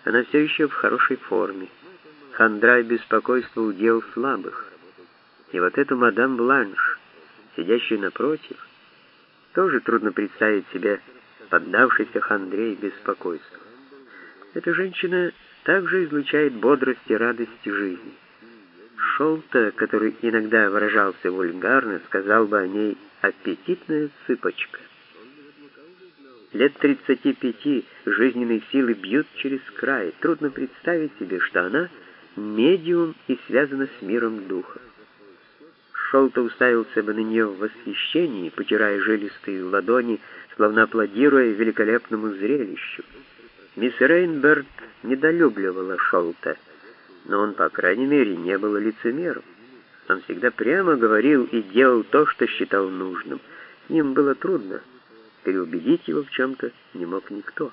Она все еще в хорошей форме. Хандра и беспокойство удел слабых. И вот эту мадам Бланш, сидящую напротив, тоже трудно представить себе поддавшейся хандре и беспокойству. Эта женщина также излучает бодрость и радость жизни. Шолта, который иногда выражался вульгарно, сказал бы о ней «аппетитная цыпочка». Лет 35 жизненные силы бьют через край. Трудно представить себе, что она медиум и связана с миром духа. Шолта уставился бы на нее в восхищении, потирая жилистые ладони, словно аплодируя великолепному зрелищу. Мисс Рейнберт недолюбливала Шолта, но он, по крайней мере, не был лицемером. Он всегда прямо говорил и делал то, что считал нужным. С ним было трудно. Переубедить его в чем-то не мог никто.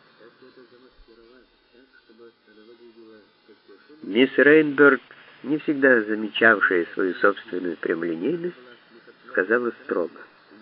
Мисс Рейнберт, не всегда замечавшая свою собственную прямолинейность, сказала строго: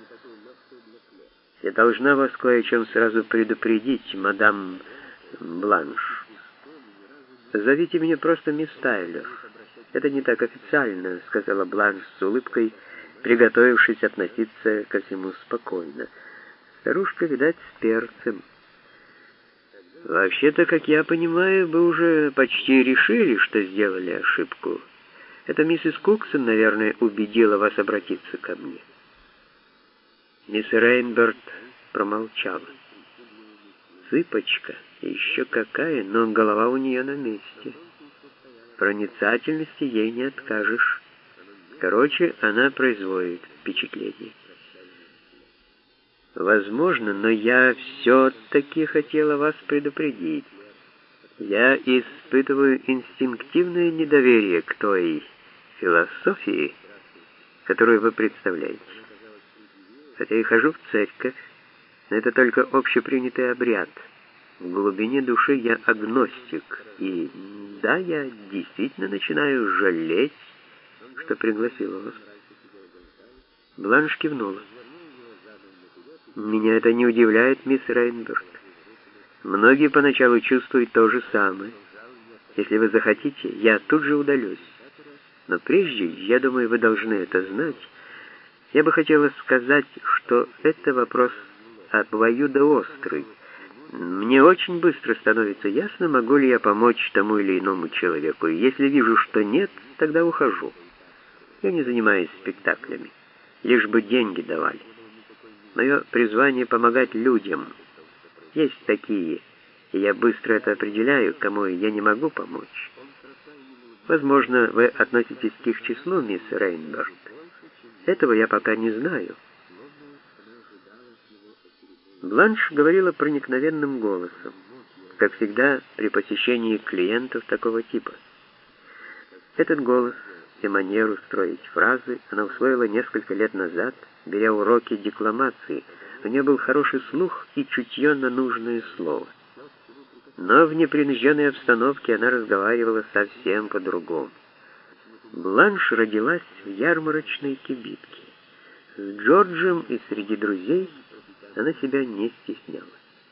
«Я должна вас кое о чем сразу предупредить, мадам Бланш. Зовите меня просто мисс Тайлер. Это не так официально», — сказала Бланш с улыбкой, приготовившись относиться ко всему спокойно. Старушка, видать, с перцем. «Вообще-то, как я понимаю, вы уже почти решили, что сделали ошибку. Это миссис Куксон, наверное, убедила вас обратиться ко мне». Мисс Рейнберт промолчала. Цыпочка, еще какая, но голова у нее на месте. Проницательности ей не откажешь. Короче, она производит впечатление. Возможно, но я все-таки хотела вас предупредить. Я испытываю инстинктивное недоверие к той философии, которую вы представляете. Хотя и хожу в церковь, но это только общепринятый обряд. В глубине души я агностик. И да, я действительно начинаю жалеть, что пригласила вас. Бланш кивнула. Меня это не удивляет, мисс Рейнберт. Многие поначалу чувствуют то же самое. Если вы захотите, я тут же удалюсь. Но прежде, я думаю, вы должны это знать. Я бы хотела сказать, что это вопрос обоюдоострый. Мне очень быстро становится ясно, могу ли я помочь тому или иному человеку. И если вижу, что нет, тогда ухожу. Я не занимаюсь спектаклями, лишь бы деньги давали. Мое призвание — помогать людям. Есть такие, и я быстро это определяю, кому я не могу помочь. Возможно, вы относитесь к их числу, мисс Рейнберт. Этого я пока не знаю. Бланш говорила проникновенным голосом, как всегда при посещении клиентов такого типа. Этот голос и манеру строить фразы она усвоила несколько лет назад, беря уроки декламации. У нее был хороший слух и чутье на нужное слово. Но в непринужденной обстановке она разговаривала совсем по-другому. Бланш родилась в ярмарочной кибитке. С Джорджем и среди друзей она себя не стеснялась.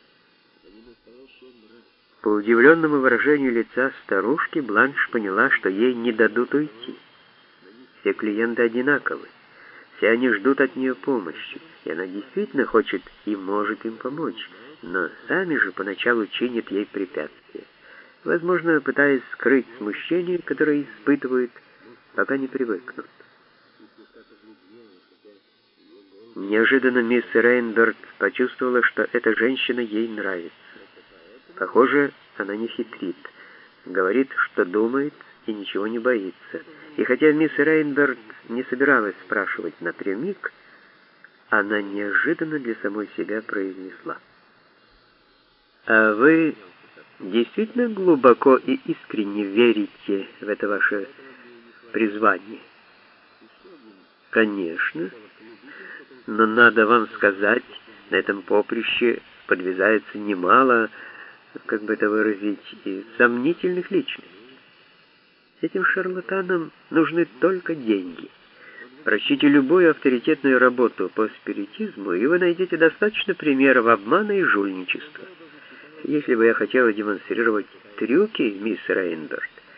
По удивленному выражению лица старушки Бланш поняла, что ей не дадут уйти. Все клиенты одинаковы. Все они ждут от нее помощи, и она действительно хочет и может им помочь, но сами же поначалу чинят ей препятствия, возможно, пытаясь скрыть смущение, которое испытывают, пока не привыкнут. Неожиданно мисс Рейнберт почувствовала, что эта женщина ей нравится. Похоже, она не хитрит, говорит, что думает, и ничего не боится. И хотя мисс Рейнберт не собиралась спрашивать напрямик, она неожиданно для самой себя произнесла: «А вы действительно глубоко и искренне верите в это ваше призвание?» «Конечно. Но надо вам сказать, на этом поприще подвязается немало, как бы это выразить, и сомнительных личностей. Этим шарлатанам нужны только деньги. Прочтите любую авторитетную работу по спиритизму, и вы найдете достаточно примеров обмана и жульничества. Если бы я хотела демонстрировать трюки, мисс Рейнберт,